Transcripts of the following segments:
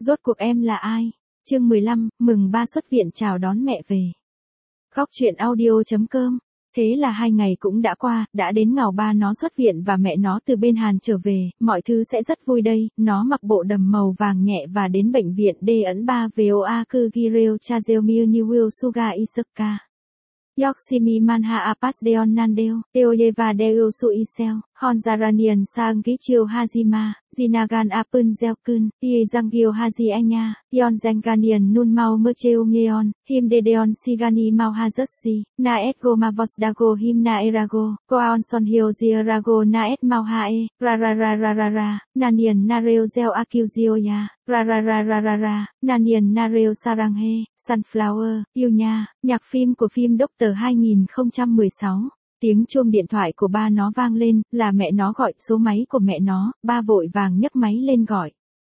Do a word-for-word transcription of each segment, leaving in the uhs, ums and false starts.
Rốt cuộc em là ai? Chương mười lăm, mừng ba xuất viện chào đón mẹ về. Góc truyện audio.com. Thế là hai ngày cũng đã qua, đã đến ngào ba nó xuất viện và mẹ nó từ bên Hàn trở về, mọi thứ sẽ rất vui đây. Nó mặc bộ đầm màu vàng nhẹ và đến bệnh viện D ấn ba voa cư Gireo Chazeo New Will Suga Isaka. Yoximi Manha Apasdeon Nandeo, Teoyeva Deu Suisel, Honzaranian Sang Kichio Hajima, Zinagan Apun Zelkun, Iezangio Haji Anya, Yon Zenganian Nun Mau Mercheo Ngeon, Him Dedeon Sigani Mau Hazasi, Naet Goma Vosdago Him Na Erago, Koaon Son Hio Zierago Naet Mau Hae, Rararararara, Nanian Nareo Zel Akuzioya, Rararararara, Nanian Nareo Saranghe, Sunflower, yêu nha, nhạc phim của phim Doctor hai không một sáu. Tiếng chuông điện thoại của ba nó vang lên, là mẹ nó gọi số máy của mẹ nó, ba vội vàng nhấc máy lên gọi.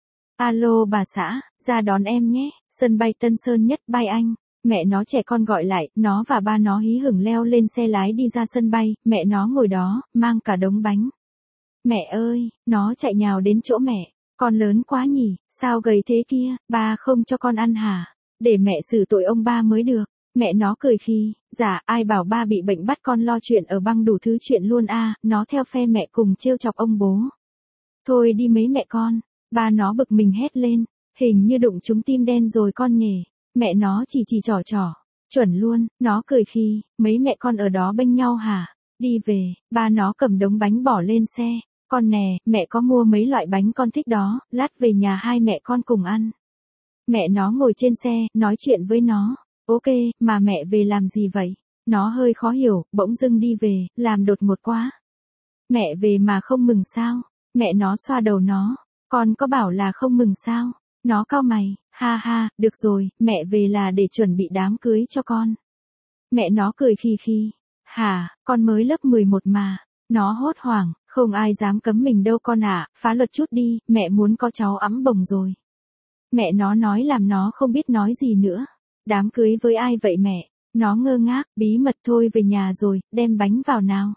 Alo bà xã, ra đón em nhé, sân bay Tân Sơn Nhất bye anh. Mẹ nó trẻ con gọi lại, nó và ba nó hí hửng leo lên xe lái đi ra sân bay, mẹ nó ngồi đó, mang cả đống bánh. Mẹ ơi, nó chạy nhào đến chỗ mẹ, con lớn quá nhỉ, sao gầy thế kia, ba không cho con ăn hả? Để mẹ xử tội ông ba mới được. Mẹ nó cười khi, dạ ai bảo ba bị bệnh bắt con lo chuyện ở băng đủ thứ chuyện luôn a, à, nó theo phe mẹ cùng trêu chọc ông bố. Thôi đi mấy mẹ con, ba nó bực mình hét lên, hình như đụng trúng tim đen rồi con nhỉ, mẹ nó chỉ chỉ trỏ trỏ, chuẩn luôn, nó cười khi, mấy mẹ con ở đó bênh nhau hả, đi về, ba nó cầm đống bánh bỏ lên xe, con nè, mẹ có mua mấy loại bánh con thích đó, lát về nhà hai mẹ con cùng ăn. Mẹ nó ngồi trên xe, nói chuyện với nó. Ok, mà mẹ về làm gì vậy? Nó hơi khó hiểu, bỗng dưng đi về, làm đột ngột quá. Mẹ về mà không mừng sao? Mẹ nó xoa đầu nó. Con có bảo là không mừng sao? Nó cau mày, ha ha, được rồi, mẹ về là để chuẩn bị đám cưới cho con. Mẹ nó cười khi khi. Hả, con mới lớp mười một mà. Nó hốt hoảng, không ai dám cấm mình đâu con ạ, à, phá luật chút đi, mẹ muốn có cháu ẵm bồng rồi. Mẹ nó nói làm nó không biết nói gì nữa. Đám cưới với ai vậy mẹ? Nó ngơ ngác, bí mật thôi về nhà rồi, đem bánh vào nào.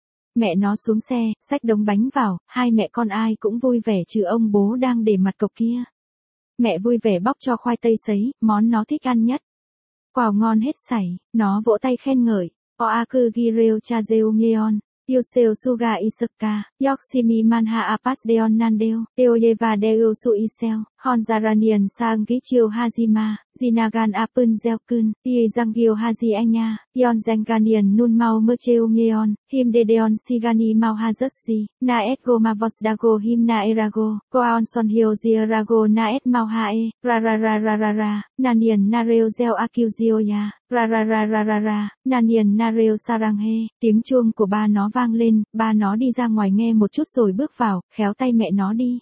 Mẹ nó xuống xe, xách đống bánh vào, hai mẹ con ai cũng vui vẻ trừ ông bố đang để mặt cộc kia. Mẹ vui vẻ bóc cho khoai tây sấy, món nó thích ăn nhất. Quào ngon hết sảy, nó vỗ tay khen ngợi. Oaku Gireo Chazeo Ngeon. Yoseo Suga Isaka, Yoximi Manha Apasdeon Nandeo, Teoyeva Deu Suisel, Honzaranian Sang Kichio Hajima, Zinagan Apun Zelkun, Iezangio Haji Anya, Yon Zenganian Nun Mau Mercheo Ngeon, Him Dedeon Sigani Mau Hazasi, Naet Goma Vosdago Him Na Erago, Koaon Son Hio Zierago Naet Mau Hae, Rararararara, Nanian Nareo Zel Akuzioya, Rararararara, Nanian Nareo Saranghe, tiếng chuông của ba nó vang lên, ba nó đi ra ngoài nghe một chút rồi bước vào, khéo tay mẹ nó đi.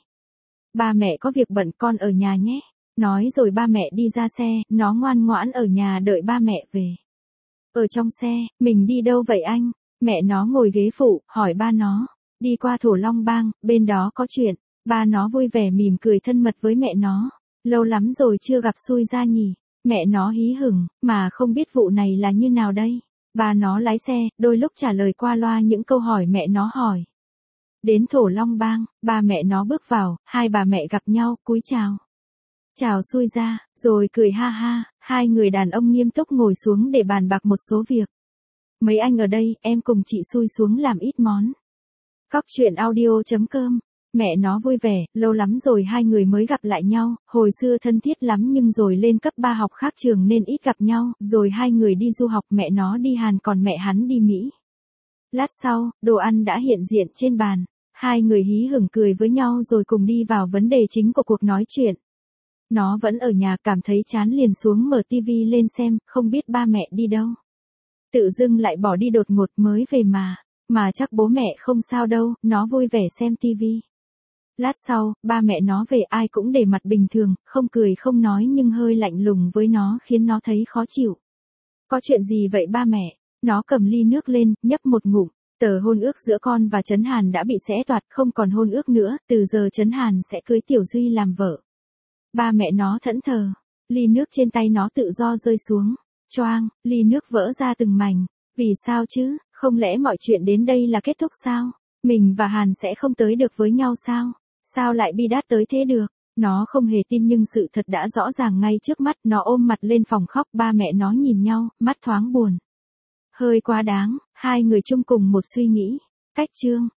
Ba mẹ có việc bận con ở nhà nhé. Nói rồi ba mẹ đi ra xe, nó ngoan ngoãn ở nhà đợi ba mẹ về. Ở trong xe, mình đi đâu vậy anh? Mẹ nó ngồi ghế phụ, hỏi ba nó. Đi qua Thổ Long Bang, bên đó có chuyện. Ba nó vui vẻ mỉm cười thân mật với mẹ nó. Lâu lắm rồi chưa gặp xui ra nhỉ. Mẹ nó hí hửng, mà không biết vụ này là như nào đây. Ba nó lái xe, đôi lúc trả lời qua loa những câu hỏi mẹ nó hỏi. Đến Thổ Long Bang, ba mẹ nó bước vào, hai bà mẹ gặp nhau, cúi chào. Chào xui ra, rồi cười ha ha, hai người đàn ông nghiêm túc ngồi xuống để bàn bạc một số việc. Mấy anh ở đây, em cùng chị xui xuống làm ít món. Góc truyện audio.com. Mẹ nó vui vẻ, lâu lắm rồi hai người mới gặp lại nhau, hồi xưa thân thiết lắm nhưng rồi lên cấp ba học khác trường nên ít gặp nhau, rồi hai người đi du học, mẹ nó đi Hàn còn mẹ hắn đi Mỹ. Lát sau, đồ ăn đã hiện diện trên bàn, hai người hí hửng cười với nhau rồi cùng đi vào vấn đề chính của cuộc nói chuyện. Nó vẫn ở nhà cảm thấy chán liền xuống mở tivi lên xem, không biết ba mẹ đi đâu. Tự dưng lại bỏ đi đột ngột mới về mà, mà chắc bố mẹ không sao đâu, nó vui vẻ xem tivi. Lát sau, ba mẹ nó về ai cũng để mặt bình thường, không cười không nói nhưng hơi lạnh lùng với nó khiến nó thấy khó chịu. Có chuyện gì vậy ba mẹ? Nó cầm ly nước lên, nhấp một ngụm. Tờ hôn ước giữa con và Trấn Hàn đã bị xé toạc, không còn hôn ước nữa, từ giờ Trấn Hàn sẽ cưới Tiểu Duy làm vợ. Ba mẹ nó thẫn thờ, ly nước trên tay nó tự do rơi xuống. Choang, ly nước vỡ ra từng mảnh. Vì sao chứ, không lẽ mọi chuyện đến đây là kết thúc sao? Mình và Hàn sẽ không tới được với nhau sao? Sao lại bi đát tới thế được? Nó không hề tin nhưng sự thật đã rõ ràng ngay trước mắt, nó ôm mặt lên phòng khóc, ba mẹ nó nhìn nhau, mắt thoáng buồn. Hơi quá đáng, hai người chung cùng một suy nghĩ. Cách chương